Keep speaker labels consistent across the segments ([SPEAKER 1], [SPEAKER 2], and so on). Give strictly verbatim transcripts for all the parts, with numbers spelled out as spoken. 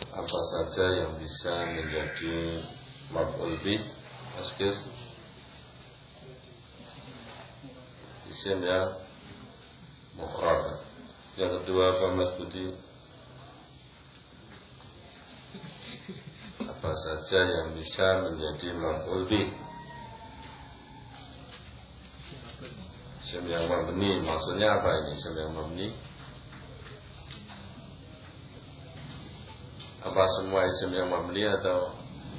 [SPEAKER 1] apa saja yang bisa menjadi maf'ul bih? Askis isim yang mufrad. Yang kedua apa Mas Budi? Apa saja yang bisa menjadi maf'ul bih? Isim yang mabni, maksudnya apa ini isim yang mabni? Apa semua isim yang mabni atau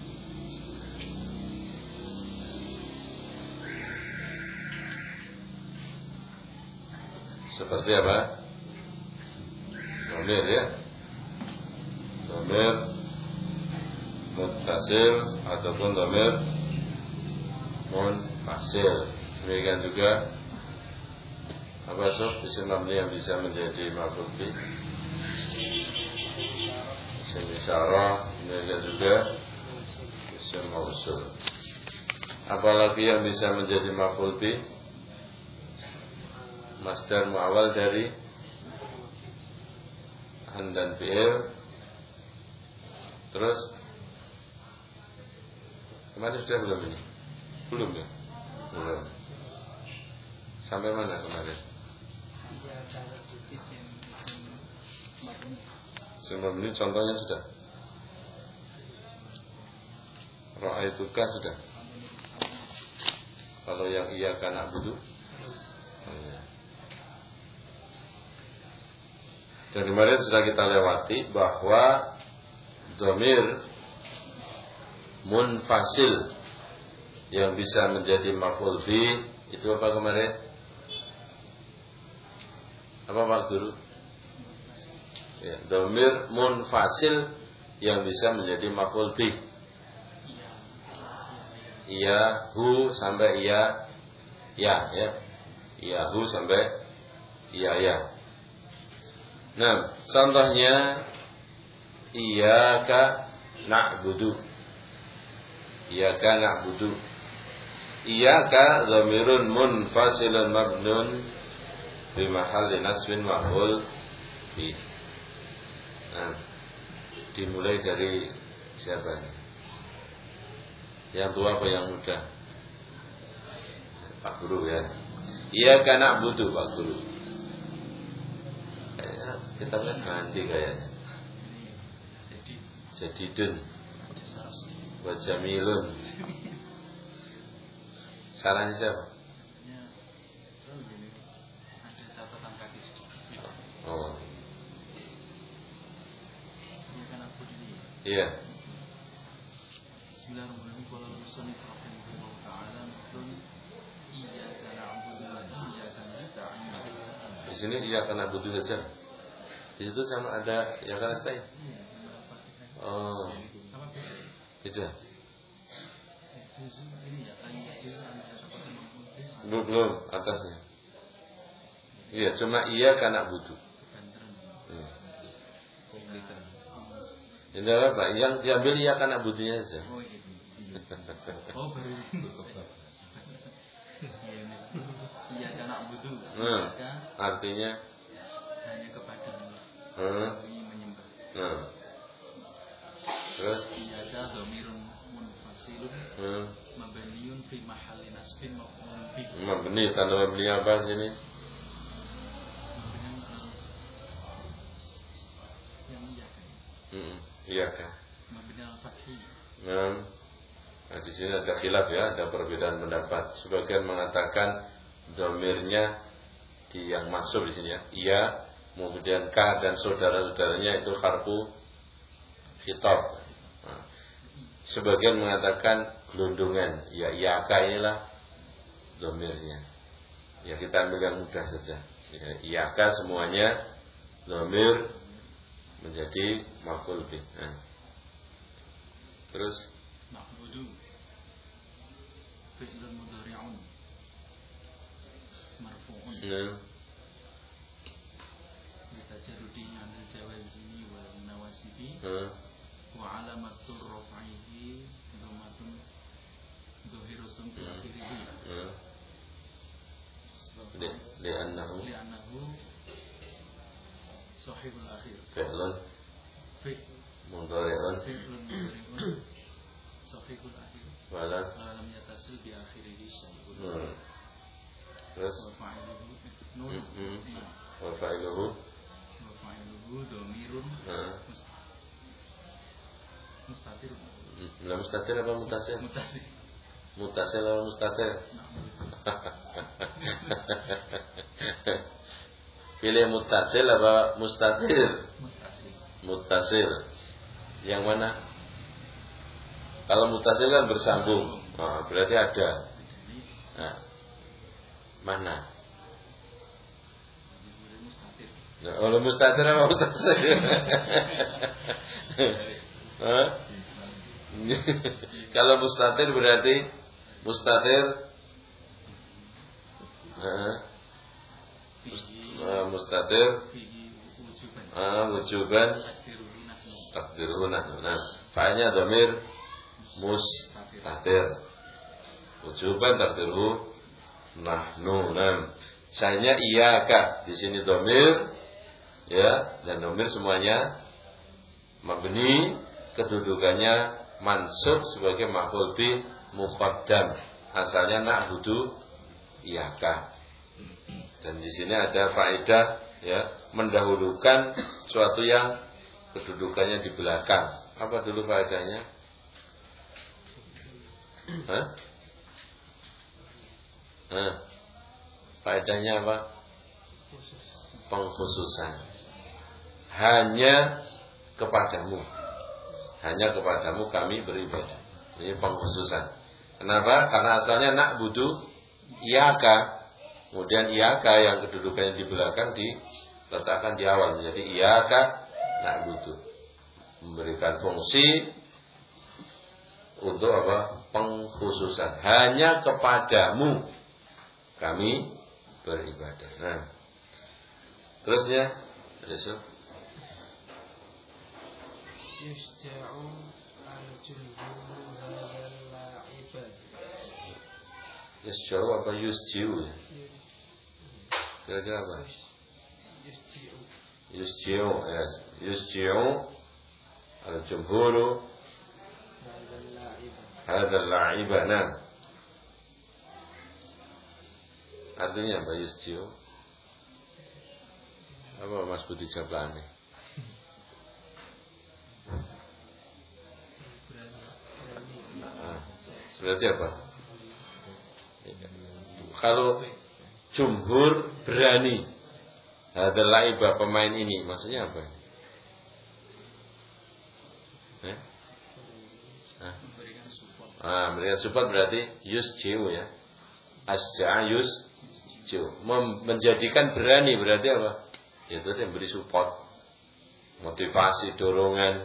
[SPEAKER 1] seperti apa? Dhamir ya, dhamir muttasil ataupun dhamir munfasil. Demikian juga apa sob isim mabni yang bisa menjadi maf'ul bih? Isim isyarah, demikian juga isim mausul. Apalagi yang bisa menjadi maf'ul bih? Masdar muawal dari an dan fi'il. Terus kemarin sudah belum ini? Belum ya? Belum. Sampai mana kemarin? Sembilan menit contohnya sudah. Ra'aituka sudah. Kalau yang iya kan na'budu. Dan kemarin sudah kita lewati bahwa dhamir munfasil yang bisa menjadi maf'ul bih itu apa kemarin? Apa Pak Guru? Ya, dhamir munfasil yang bisa menjadi maf'ul bih. Iya, hu sampai iya, ya, ya. Iya, hu sampai iya, ya. Nah, contohnya iyyaka na'budu. Iyyaka na'budu. Iyyaka dhamirun munfasilun mabnun fi mahalli nasbin maf'ul bih. Nah, dimulai dari siapa ini? Yang tua apa yang muda? Pak Guru ya. Iyyaka na'budu Pak Guru. Kita lihat nanti kayaknya. Jadidun wa jamilun. Sarannya siapa? Oh. Iya. Di sini iya karena butuh saja. Di situ sama ada yang kan stay. Oh, itu. Belum, belum atasnya. Iya, cuma iya karena butuh. Hmm. Yang jawab apa? Yang diambil iya karena butuhnya saja.
[SPEAKER 2] Oh, baru. Iya karena butuh.
[SPEAKER 1] Hmm. Artinya
[SPEAKER 2] hanya kepada
[SPEAKER 1] Hmm.
[SPEAKER 2] menyembah.
[SPEAKER 1] Nah. Terus
[SPEAKER 2] Iyaka dhamirun munfasilun
[SPEAKER 1] hmm.
[SPEAKER 2] mabniun fi mahalli nasbin maf'ulun bih.
[SPEAKER 1] Mabni, tanda mabni apa sini?
[SPEAKER 2] Yang iyaka.
[SPEAKER 1] Hmm. Iyaka.
[SPEAKER 2] Mabni al-fathi.
[SPEAKER 1] Nah. Nah, di sini ada khilaf ya, ada perbedaan pendapat. Sebagian mengatakan dhamirnya di yang masuk di sini ya. Iya, kemudian ka dan saudara-saudaranya itu harfu khitab. Nah, sebagian mengatakan gelondongan, ya iyaka inilah dhamirnya. Ya kita ambil yang mudah saja. Ya, iyaka semuanya dhamir menjadi maf'ul bih. Nah. Terus
[SPEAKER 2] na'budu fi'lun mudhari'un marfu'un.
[SPEAKER 1] Nah.
[SPEAKER 2] Bitajarrudi 'anil jawazimi wal nawasibi.
[SPEAKER 1] Nah.
[SPEAKER 2] Wa 'alamatur raf'ihi dhammatun dhahiratun fil akhirih.
[SPEAKER 1] Nah. Li li'annahu
[SPEAKER 2] li'annahu sahibul akhir.
[SPEAKER 1] fi'lun
[SPEAKER 2] Fi
[SPEAKER 1] mudhari'un
[SPEAKER 2] fi'lun mudhari'un sahihul akhir
[SPEAKER 1] wala
[SPEAKER 2] lam yatasil bi akhirihi syai'un.
[SPEAKER 1] hmm. Terus
[SPEAKER 2] Wa fa'iluhu nun
[SPEAKER 1] hmm. wa fa'iluhu
[SPEAKER 2] wa fa'iluhu dhamirun
[SPEAKER 1] nah.
[SPEAKER 2] mustatir.
[SPEAKER 1] Lah mustatir apa mutasil?
[SPEAKER 2] Mutasil.
[SPEAKER 1] Mutasil apa mustatir? Pilih mutasil apa mustatir?
[SPEAKER 2] Mutasil.
[SPEAKER 1] Mutasil. Yang mana? Kalau mutasil kan bersambung. Oh, berarti ada. Nah, mana? Nah, kalau mustatir apa mutasil? Hah? Kalau mustatir berarti mustatir uh, uh, mustatir uh, wujuban takdiruhu nahnu. Nah, fa'ilnya dhamir mustatir. Wujuban takdiruhu nahnu. Nah, sahnya iyyaka. Di sini dhamir ya, dan dhamir semuanya mabni, kedudukannya mansub sebagai maf'ul bih muqaddam. Asalnya na'budu iyyaka. Dan di sini ada faedah ya, mendahulukan suatu yang kedudukannya di belakang. Apa dulu faedahnya? Hah? Hah? Faedahnya apa? Pengkhususan. Hanya kepadamu, hanya kepadamu kami beribadah. Ini pengkhususan. Kenapa? Karena asalnya na'budu iyyaka, kemudian iyyaka yang kedudukannya di belakang diletakkan di awal menjadi iyyaka na'budu, memberikan fungsi untuk apa? Pengkhususan. Hanya kepadamu kami beribadah. Nah, terusnya besok
[SPEAKER 3] yusja'u al-jumhur hadzal la'iba.
[SPEAKER 1] Yusja'u apa yusji'u ya? Kira-kira apa?
[SPEAKER 3] Yusji'u.
[SPEAKER 1] Yusji'u ya. Yusji'u al-jumhur
[SPEAKER 3] Hadzal la'iba.
[SPEAKER 1] hadzal la'iba. Nah, artinya apa yusji'u? Apa Mas Budi Jablani? Berarti apa? Kalau jumhur berani, hadzal la'iba pemain ini, maksudnya apa? Eh? Ah.
[SPEAKER 2] Memberikan support.
[SPEAKER 1] Ah, memberikan support berarti yusji'u ya. Asja'a yusji'u. Mem- menjadikan berani berarti apa? Itu yang beri support, motivasi, dorongan,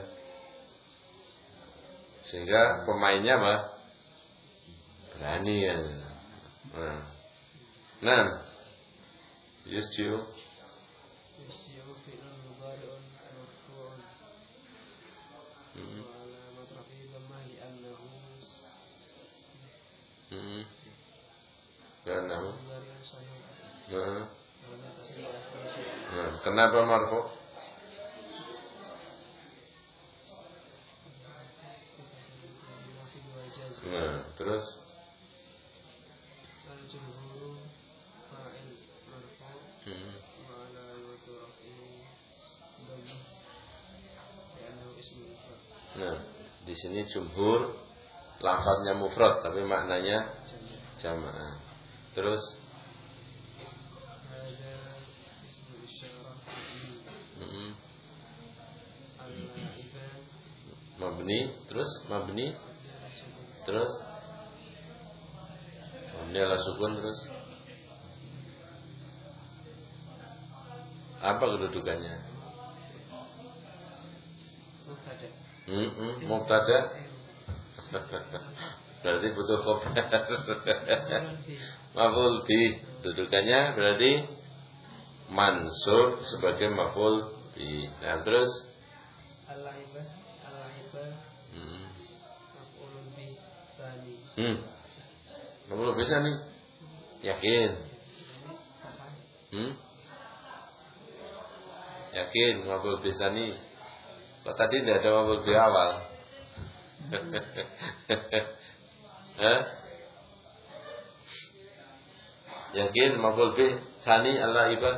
[SPEAKER 1] sehingga pemainnya apa? Berani ya. Nah, nah. Yusji'u
[SPEAKER 3] Yusji'u fi'lun mudhari'un marfu'un.
[SPEAKER 1] hmm.
[SPEAKER 3] Wa 'alamat raf'ihi dhammah li'annahu
[SPEAKER 1] hmm. Karena
[SPEAKER 3] mudhari'un sahih.
[SPEAKER 1] nah.
[SPEAKER 3] Lam yatasil bi akhirihi syai'un.
[SPEAKER 1] Nah, kenapa marfu?
[SPEAKER 3] Nasib wal jazm.
[SPEAKER 1] Nah, terus
[SPEAKER 3] Al-jumhur fa'il marfu'
[SPEAKER 1] hmm.
[SPEAKER 3] wa 'alamat raf'ihi dhammah li'annahu ismun mufrad.
[SPEAKER 1] Nah, di sini jumhur lafadznya mufrad tapi maknanya
[SPEAKER 3] Jama'.
[SPEAKER 1] jamaah. Terus
[SPEAKER 3] Hadza ismul isyarah fi'li.
[SPEAKER 1] hmm.
[SPEAKER 3] Al-la'iba
[SPEAKER 1] mabni, terus mabni,
[SPEAKER 3] adalah sukun.
[SPEAKER 1] terus mabni ala sukun, terus apa kedudukannya?
[SPEAKER 3] Mubtada.
[SPEAKER 1] Hmm, hmm. Mubtada. Berarti butuh khobar. Maf'ul bih. Dudukannya berarti mansub sebagai maf'ul bih. Nah, terus
[SPEAKER 3] Al-la'iba al-la'iba
[SPEAKER 1] hmm.
[SPEAKER 3] maf'ulun bih tsani.
[SPEAKER 1] Hmm. Maf'ul bih tsani. Yakin? Hmm? Yakin maf'ul bih tsani. Kok tadi tidak ada maf'ul bih awal? Hah? Yakin maf'ul bih tsani al-laiba?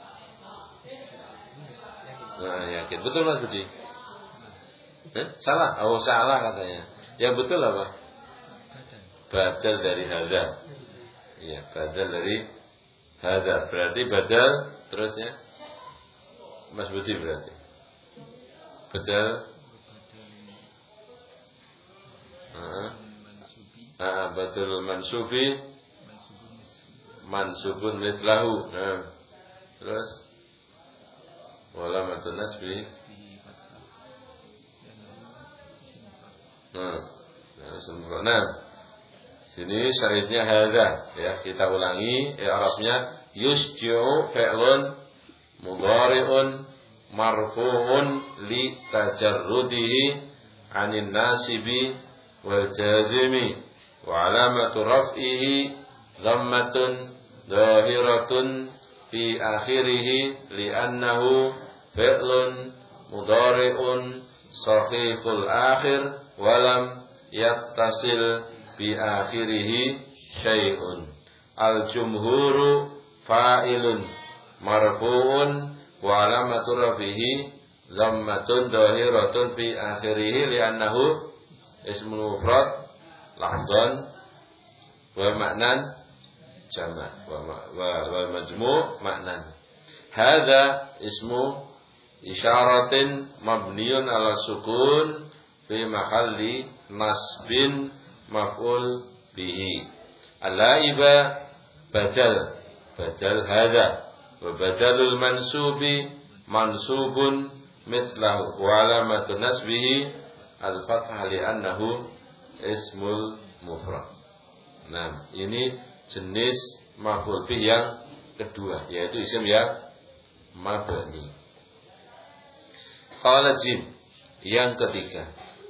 [SPEAKER 1] Nah, yakin. Betul Mas Budi? Hah? Salah? Oh, salah katanya. Yang betul apa? Badal dari hadza. Iya, badal dari hadza. Berarti badal terusnya Mas Budi berarti. Badal Heeh. Ah, badal mansubi mansubun mislahu. Nah. Terus wala matun nasbi. Nah, nah, sempurna. Sini syahidnya hadza ya, kita ulangi i'rabnya yusji'u fi'lun mudhari'un marfu'un li tajarrudihi 'anil nasibi wal jazimi wa 'alamatu raf'ihi dhammatun dhahiratun fi akhirih li'annahu fi'lun mudhari'un sahihul akhir walam yattasil bi akhirih syai'un. Al jumhuru fa'ilun marfu'un wa alamatu rafihi dhammatun dhahiratun fi akhirih li'annahu ismul mufrad lafdhan wa ma'nan jama' wa wa majmu' ma'nan. Hadza ismu isyaratin mabniun ala sukun fi mahalli nasbin maf'ul bihi. Al-laiba badal badal hadza wa badalul mansubi mansubun mithlahu wa alamatu nasbihi al-fathah li'annahu ismul mufrad. Nah, ini jenis maf'ul bih yang kedua, yaitu isim yang mabni. Qala jim yang ketiga,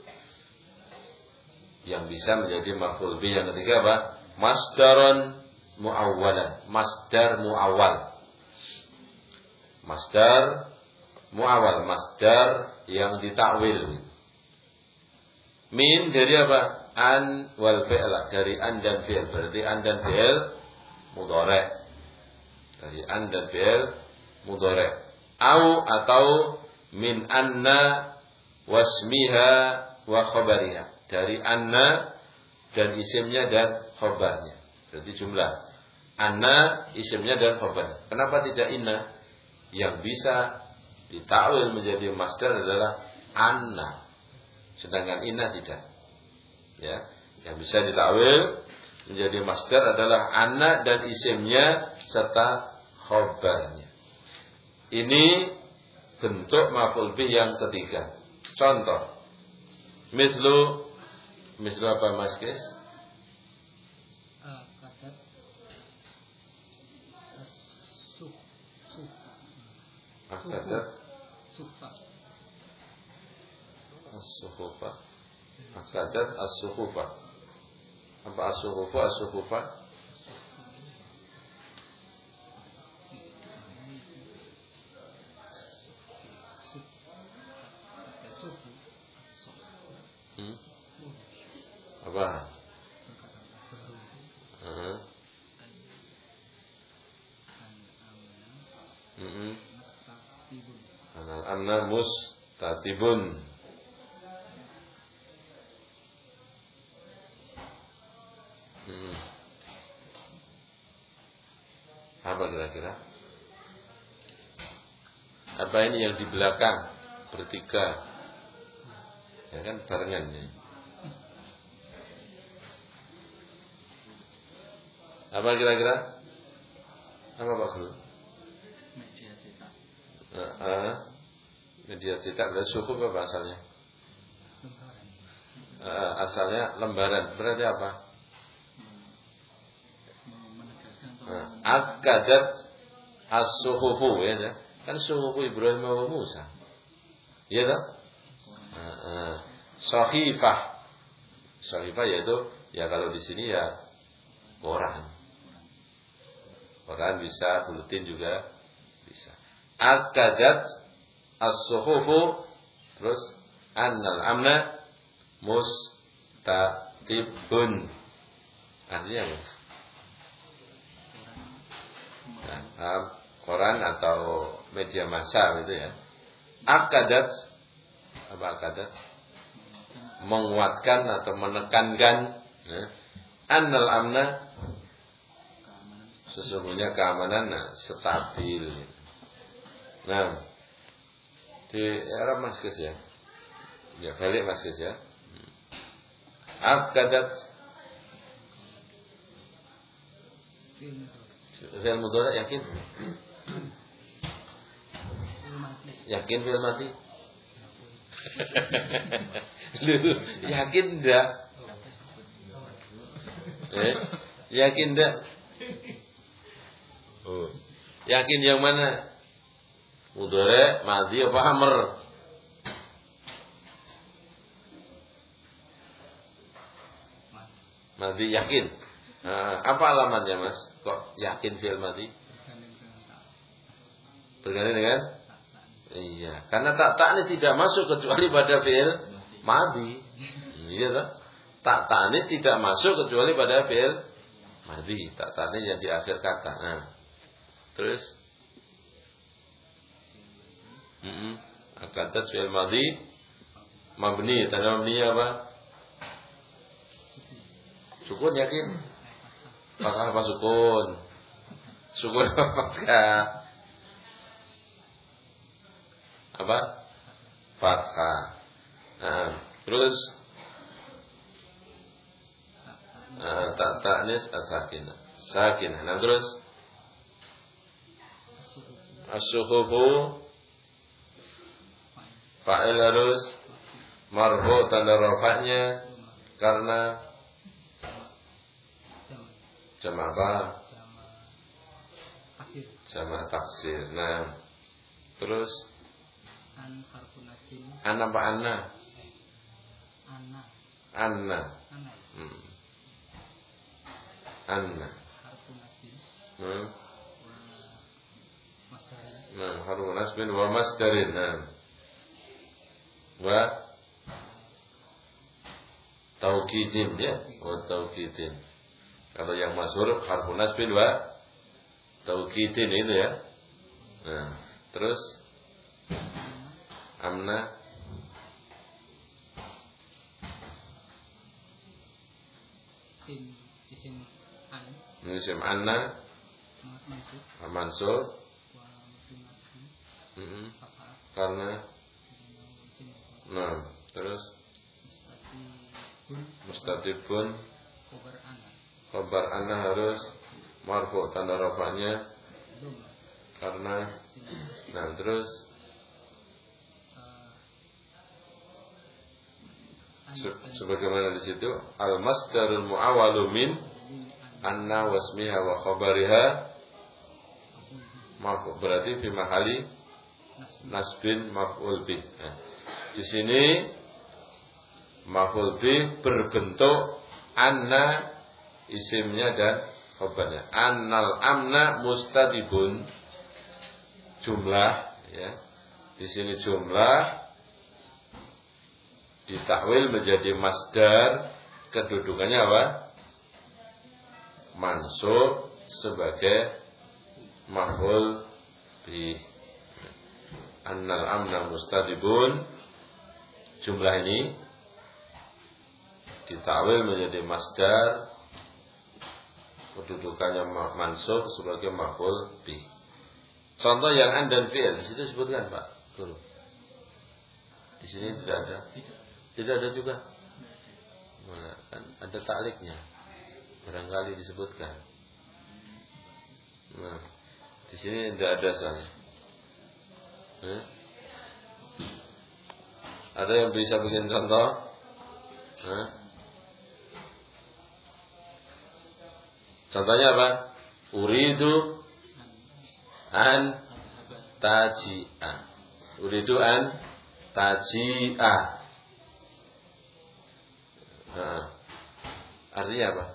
[SPEAKER 1] yang bisa menjadi maf'ul bih yang ketiga apa? Masdarun muawwalan, masdar muawwal. Masdar muawwal, masdar yang ditakwil. Min dari apa? An wal fi'la, dari an dan fi'il. Berarti an dan fi'il mudhari'. Dari an dan fi'il mudhari'. Au atau min anna wasmiha wa khabariha. Dari anna dan isimnya dan khabarnya. Berarti jumlah anna, isimnya dan khabarnya. Kenapa tidak inna? Yang bisa ditakwil menjadi masdar adalah anna, sedangkan inna tidak. Ya, yang bisa ditakwil menjadi masdar adalah anna dan isimnya serta khabarnya. Ini bentuk maf'ul bih yang ketiga. Contoh, mislu mislu apa Mas Kris?
[SPEAKER 3] Akadat as-suf suf
[SPEAKER 1] Akadat
[SPEAKER 3] sufa
[SPEAKER 1] as-suhufa. Akadat as-suhufa. Apa as-suhufa? As-suhufa Hmm? Apa? Uh-huh. Mm-hmm. Anal-amna mustatibun. Hmm. Apa kira-kira? Apa ini yang di belakang bertiga? Ya kan barengan ya. Apa kira-kira? Apa Pak Guru?
[SPEAKER 2] Media cetak.
[SPEAKER 1] Uh, uh, media cetak berarti suku apa asalnya? Uh, asalnya lembaran. Berarti apa?
[SPEAKER 2] Menegaskan atau
[SPEAKER 1] Uh, akadat as-suhufu ya. Kan suhufu Ibrahim wa Musa. Iya tak? Uh, uh, Sahifah. Sahifah yaitu ya kalau di sini ya koran. Koran bisa, buletin juga bisa. Akadat as-suhufu Terus annal amna mustatibun. Artinya apa? Nah, koran atau media massa gitu ya. Akadat, apa akadat? Menguatkan atau menekankan ya. Annal amna, sesungguhnya keamanan nah, stabil. Nah, di era Mas Gus ya. Ya balik Mas Gus ya. Akadat fi'il mudhari yakin? Yakin fi'il mati? Yakin enggak? Eh, yakin enggak? Oh. Yakin yang mana? Mudhari, madhi apa amr? Madhi yakin. Nah, apa alamatnya Mas? Kok yakin fi'il madhi? Berganti dengan? Iya, karena tak ta'nis tidak masuk kecuali pada fi'il madhi. Iya toh? Tak ta'nis tidak masuk kecuali pada fi'il madhi. Tak ta'nis yang di akhir kata. Nah. Terus Heeh. Akadat fi'il madhi mabni, tanda mabninya apa? Sukun yakin? Fathah apa sukun? Sukun apa fathah? Apa? Fathah. Nah, terus nah, tak ta'nis as-sakinah. Sakinah. Nah, terus as-suhufu fa'il harus marfu tanda rafa'nya karena jama' apa? Jama' taksir. Nah, terus
[SPEAKER 3] An harfun nasbin.
[SPEAKER 1] An apa anna?
[SPEAKER 3] Anna.
[SPEAKER 1] Anna.
[SPEAKER 3] Anna.
[SPEAKER 1] Hmm. Anna.
[SPEAKER 3] Harfun nasbin.
[SPEAKER 1] Hmm.
[SPEAKER 3] Wa masdarin.
[SPEAKER 1] Nah, harfun nasbin wa masdarin. Nah. Wa taukidin ya, wa taukidin. Kalau yang masyhur harfun nasbin wa taukidin itu ya. Nah, terus amna
[SPEAKER 3] Isim isim an.
[SPEAKER 1] isim anna
[SPEAKER 3] Mansub.
[SPEAKER 1] mansub.
[SPEAKER 3] Wa maf'ul nasbin.
[SPEAKER 1] Heeh.
[SPEAKER 3] Fathah.
[SPEAKER 1] Karena
[SPEAKER 3] Isim.
[SPEAKER 1] nah, terus
[SPEAKER 3] Mustatibun.
[SPEAKER 1] mustatibun
[SPEAKER 3] Khabar anna.
[SPEAKER 1] khabar anna harus marfu tanda rafa'nya
[SPEAKER 3] Dom.
[SPEAKER 1] karena nah, terus Se- sebagaimana di situ al masdarul muawwalu min anna wasmiha wa khabariha maf'ul, berarti fi mahali nasbin maf'ul bih. Nah, di sini maf'ul bih berbentuk anna isimnya dan khabarnya. Annal amna mustadibun jumlah ya. Di sini jumlah ditakwil menjadi masdar, kedudukannya apa? Mansub sebagai maf'ul bih. Annal amna mustadibun, jumlah ini ditakwil menjadi masdar, kedudukannya mansub sebagai maf'ul bih. Contoh yang an dan fi'il di situ sebutkan Pak Guru. Di sini tidak ada. Tidak ada juga. Nah, kan ada ta'liknya. Barangkali disebutkan. Nah, di sini tidak ada soalnya. Eh? Ada yang bisa bikin contoh? Eh? Contohnya apa? Uridu an taji'a. Uridu an taji'a. Nah, artinya apa?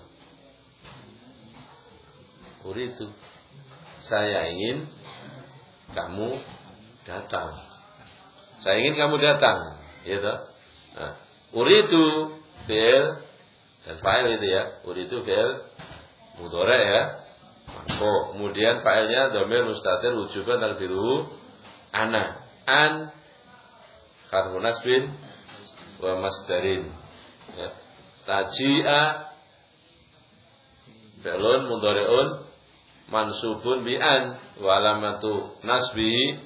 [SPEAKER 1] Uridu, saya ingin kamu datang. Saya ingin kamu datang, gitu. Nah, uridu fi'il dan fa'il itu ya. Uridu fi'il mudhari' ya. Marfu'. Kemudian fa'ilnya dhamir mustatir wujuban takdiruhu ana. An harfu nasbin wa masdarin. Ya. Taji'a fi'lun mudhari'un mansubun bi an wa alamatu nasbihi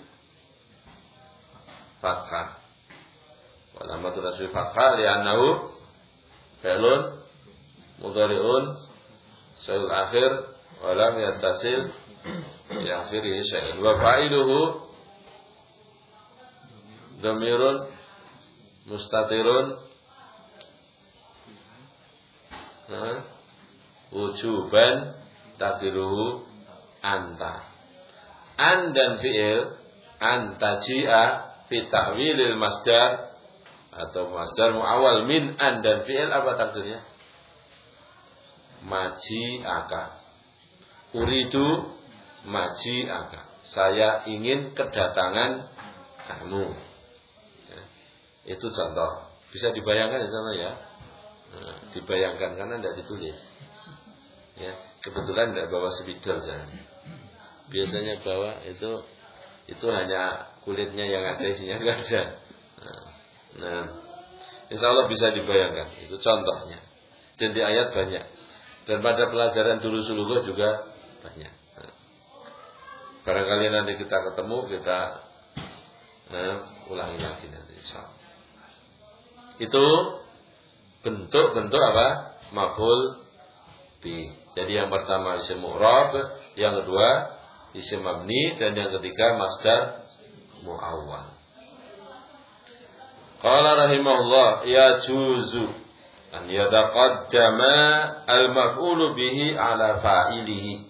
[SPEAKER 1] fathah. Wa alamatu nasbihi fathah li'annahu fi'lun mudhari'un sahihul akhir wa lam yattasil bi akhirih syai'un. Wa fa'iluhu dhamirun mustatirun nah, wujuban takdiruhu anta. An dan fi'il an taji'a fi ta'wilil masdar atau masdar mu'awwal min an dan fi'il apa takdirnya? Maji'aka. Uridu maji'aka. Saya ingin kedatangan kamu. Ya. Itu contoh. Bisa dibayangkan itu ya? Nah, dibayangkan karena tidak ditulis. Ya, kebetulan tidak bawa spidol saya. Biasanya bawa itu itu hanya kulitnya yang ada isinya enggak ada. Nah, nah, insya Allah bisa dibayangkan. Itu contohnya. Dan di ayat banyak. Dan pada pelajaran dulu-dulu juga banyak. Nah, barangkali nanti kita ketemu kita nah, ulangi lagi nanti insya Allah. Itu bentuk-bentuk apa? Maf'ul bi. Jadi yang pertama isim mu'rab, yang kedua isim mabni, dan yang ketiga masdar mu'awwal. Qala rahimahullah yajuzu an yataqaddama al-maf'ulu bihi ala fa'ilihi.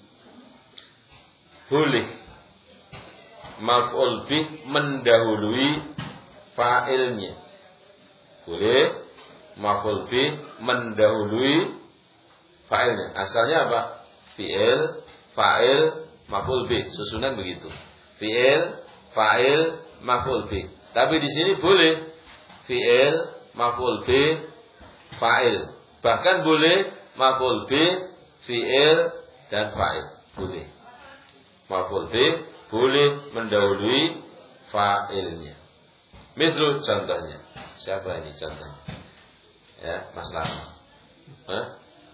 [SPEAKER 1] Boleh maf'ul bih mendahului fa'ilnya. Boleh maf'ul bih mendahului fa'ilnya. Asalnya apa? Fi'il, fa'il, maf'ul bih. Susunan begitu. Fi'il, fa'il, maf'ul bih. Tapi di sini boleh fi'il, maf'ul bih, fa'il. Bahkan boleh maf'ul bih, fi'il dan fa'il. Boleh. Maf'ul bih boleh mendahului fa'ilnya. Misal contohnya. Siapa ini contohnya? Ya, Mas Lama. Hah?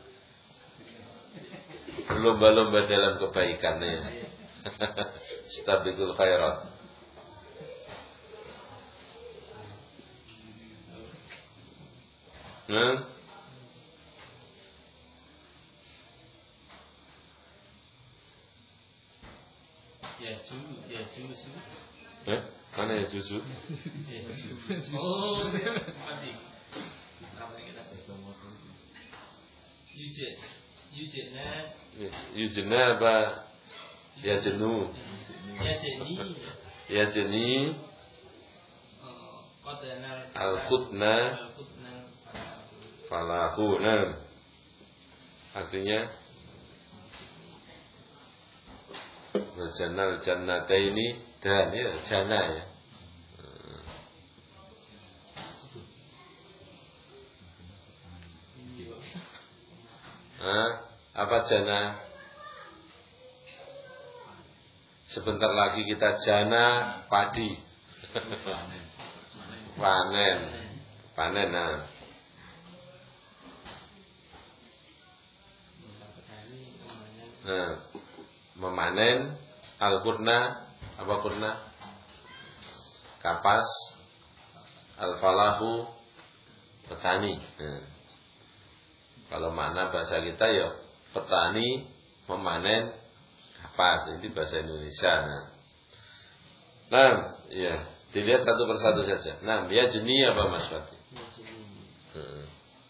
[SPEAKER 1] Berlomba-lomba dalam kebaikannya. Stabiqul khairat. Nah.
[SPEAKER 4] Ya juzu, ya juzu.
[SPEAKER 1] Eh, mana ya juzu?
[SPEAKER 4] Oh, mati. Yujid, yujidna.
[SPEAKER 1] Yujidna apa? Ya jenu.
[SPEAKER 4] Ya jeni.
[SPEAKER 1] Ya jeni.
[SPEAKER 4] Qadana
[SPEAKER 1] Al-khutna.
[SPEAKER 4] Al-khutna.
[SPEAKER 1] Falahu. Nah. Artinya Jannal jannataini dan ya jannah ya. Hah? Apa jannah? Sebentar lagi kita jannah padi. Panen. Panen nah. Nah, memanen al-qurna apa qurna? Kapas. Al-falahu petani. Nah. Kalau makna bahasa kita ya petani memanen kapas. Ini bahasa Indonesia. Nah, nah ya, dilihat satu persatu saja. Nah, ya jeni apa Mas Wati? Hmm.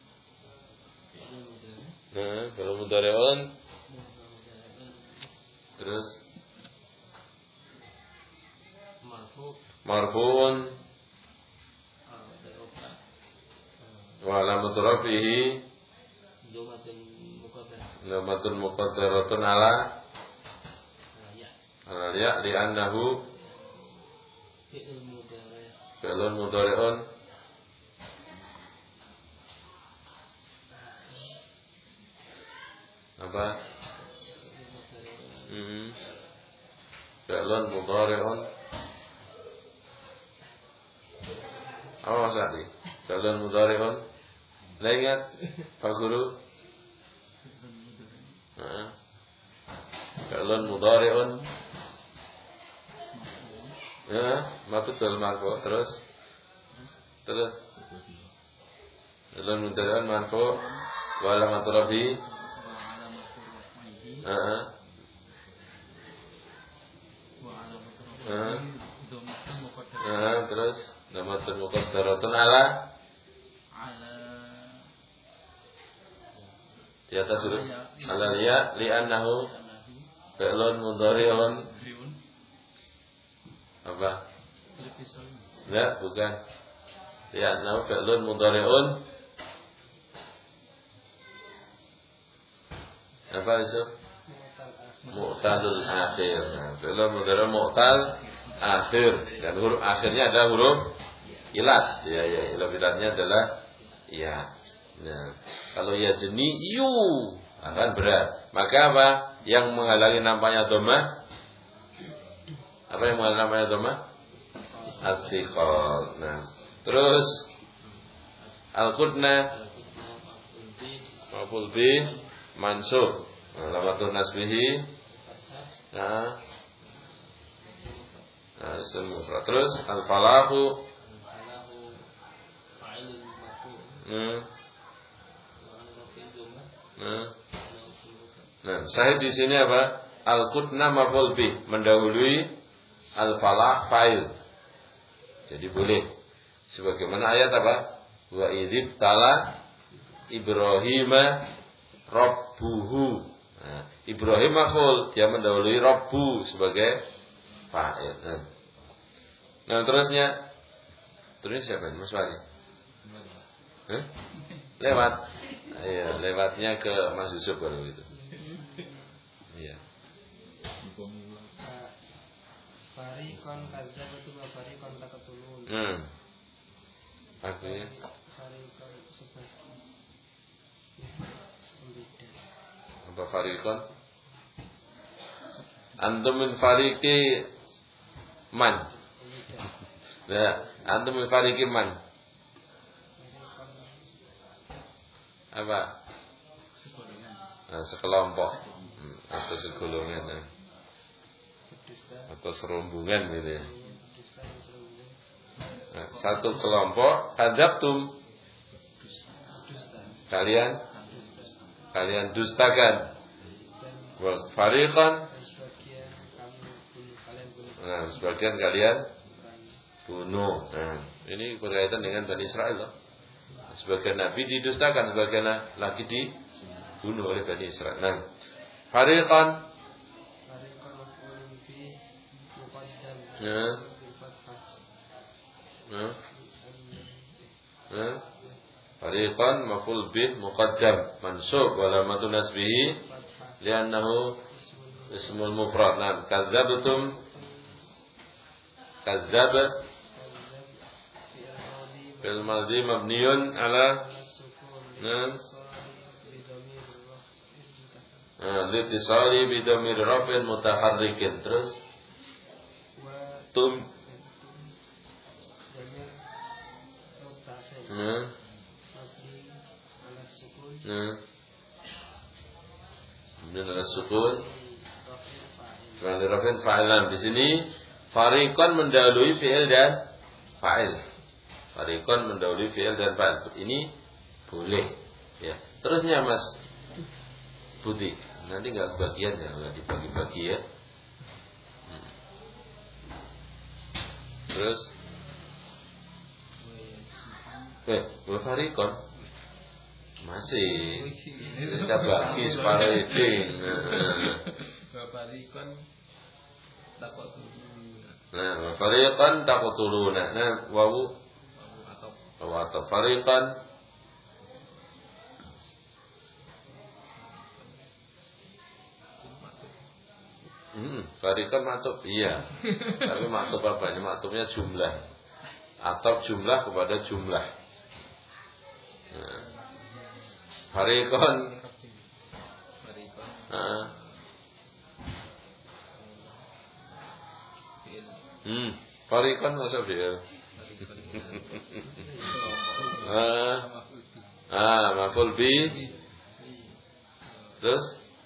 [SPEAKER 1] Nah, kalau mudhari'un terus marfu'un wa alamatu rafihi Namatun muqaddaratun ala ala ya li'annahu
[SPEAKER 4] fi'il mudhari'.
[SPEAKER 1] Fi'lun mudhari'un. Apa? Hmm. Fi'lun mudhari'un. Apa maksudnya? Fi'lun mudhari'un. Lah ingat Pak Guru? Heeh. Fi'lun mudhari'un. Ya, ma betul marfu. Terus Terus Fi'lun mudhari'un marfu wa alamatul rafi. Heeh. Heeh. Heeh, terus dhamatun muqaddaratun ala di atas huruf ala ya li'annahu fi'lun mudhari'un. Apa? Enggak, bukan. Li'annahu fi'lun mudhari'un. Apa itu? Mu'talul akhir. Nah, fi'lun mudhari'un mu'tal akhir. Dan huruf akhirnya adalah huruf ilat. Ya, ya, ilat ilatnya adalah ya. Nah, kalau ya jeni yu akan berat. Maka apa yang menghalangi nampaknya dhammah? Apa yang menghalangi nampaknya dhammah? As-siqal. Nah, terus al-qudna maf'ul bi mansub. Alamatun nasbihi. Nah. Nah, semua. Terus al-falahu. Hmm. Nah, nah sahih di sini apa? Al-qutna maf'ul bih, mendahului al-falah fa'il. Jadi boleh. Sebagaimana ayat apa? Wa idzib tala Ibrahima rabbuhu. Nah, Ibrahim maf'ul, dia mendahului rabbu sebagai fa'il. Nah, nah terusnya terus siapa ini? Mas Wali? Hah? Lewat. Iya, lewatnya ke Mas Yusuf kalau itu. Iya.
[SPEAKER 3] Farikon kadzdzabatu wa farikon taqtulun.
[SPEAKER 1] Hmm. Artinya
[SPEAKER 3] Farikon sebagai pembeda.
[SPEAKER 1] apa farikon? Antum min fariki man. Ya, antum min fariki man. Apa? Nah, sekelompok hmm, atau segolongan nah. Atau serombongan gitu ya. Nah, satu kelompok kadzabtum. Kalian kalian dustakan. Wa fariqan. Nah, sebagian kalian bunuh. Nah, ini berkaitan dengan Bani Israel loh. Sebagian Nabi didustakan, sebagian lagi dibunuh oleh Bani Israel. Nah, fariqan.
[SPEAKER 3] Farikon maf'ulun bi muqaddam.
[SPEAKER 1] Nah. Nah. Nah. Fariqan maf'ul bih muqaddam mansub wa alamatun nasbihi li'annahu ismul mufrad. Nah, kadzabtum kadzab fil madhi mabniun ala nah nah litisali bi dhamir rafin mutaharrikin. Terus tum nah nah min al-sukun dhamir rafin fa'ilan. Di sini fariqan mendahului fi'il dan fa'il. Fariqan mendahului fi'il dan fa'il. Ini boleh. Ya. Terusnya Mas Budi, nanti enggak kebagian ya, enggak dibagi-bagi ya. Hmm. Terus eh, wa fariqan masih kita bagi separuh itu.
[SPEAKER 2] Wa fariqan taqtulun.
[SPEAKER 1] Nah, wa fariqan taqtuluna. Nah, wawu wa fariqan Hmm, fariqan maktub iya. Tapi maktub apa ini? Maktubnya jumlah. Atau jumlah kepada jumlah. Nah. Fariqan. Heeh. Hmm, fariqan masa fi'il. Ah, ah, maf'ul bi. Terus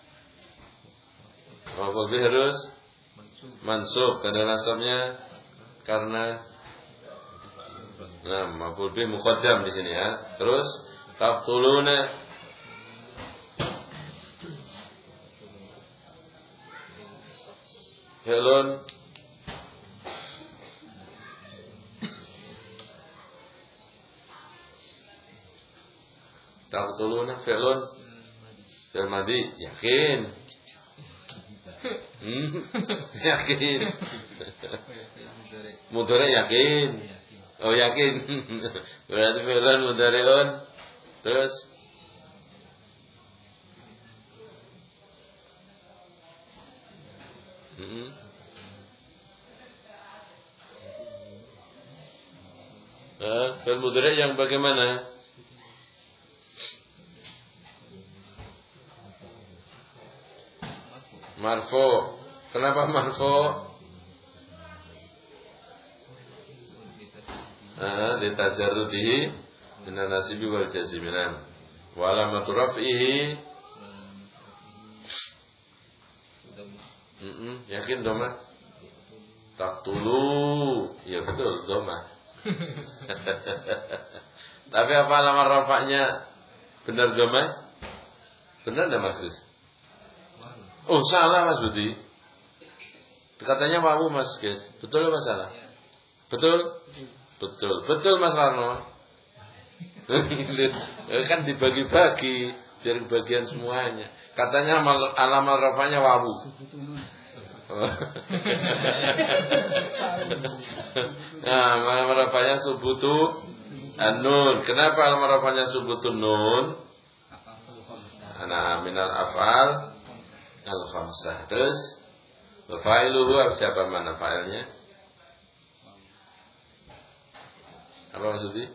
[SPEAKER 1] maf'ul bi harus mansub karena nasabnya karena nah, maf'ul bi muqaddam di sini ya. Terus taqtuluna fi'lun taqtuluna fi'lun fi'l madhi yakin. Hmm, yakin. Mudhari yakin. Oh yakin. Berarti fi'lun mudhari'un. Terus hmm. Eh, fi'l mudhari' yang bagaimana? Marfu. Kenapa marfu? Ah, litajarrudihi minan nasibi wal jaziminan. Wa alamatu raf'ihi Mm-mm, yakin doma? Taqtulu. Ya betul doma. Tapi apa alamat rafa'nya? Benar doma? Benar enggak Mas Gus? Oh salah Mas Budi. Katanya wawu Mas guys. Betul apa salah? Betul? Betul. Betul Mas Rano. Kan dibagi-bagi biar bagian semuanya. Katanya alamat rafanya wawu. Nah, alamat rafanya subutu an-nun. Kenapa alamat rafanya subutu nun? Ana minal af'al al-khamsah. Terus fa'iluhu siapa mana fa'ilnya? Apa maksudnya?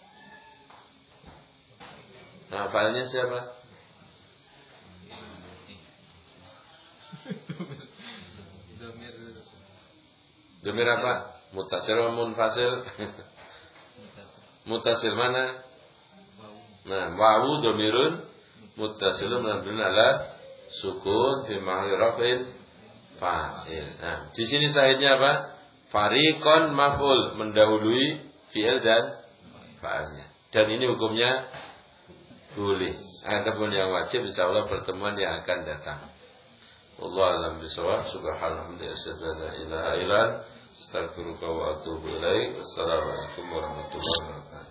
[SPEAKER 1] Nah, fa'ilnya siapa? Domir apa? Mutasil atau munfasil? Mutasil mana? Nah, wawu domirun mutasilun mabniun ala sukun fi mahalli raf'in fa'il. Nah, di sini sahihnya apa? Fariqon maf'ul, mendahului fi'il dan fa'ilnya. Dan ini hukumnya boleh. Adapun yang wajib insyaallah pertemuan yang akan datang. Wallahu a'lam bishawab. Subhanallah la ilaha illa anta astaghfiruka wa atubu ilaik. Wassalamualaikum warahmatullahi wabarakatuh.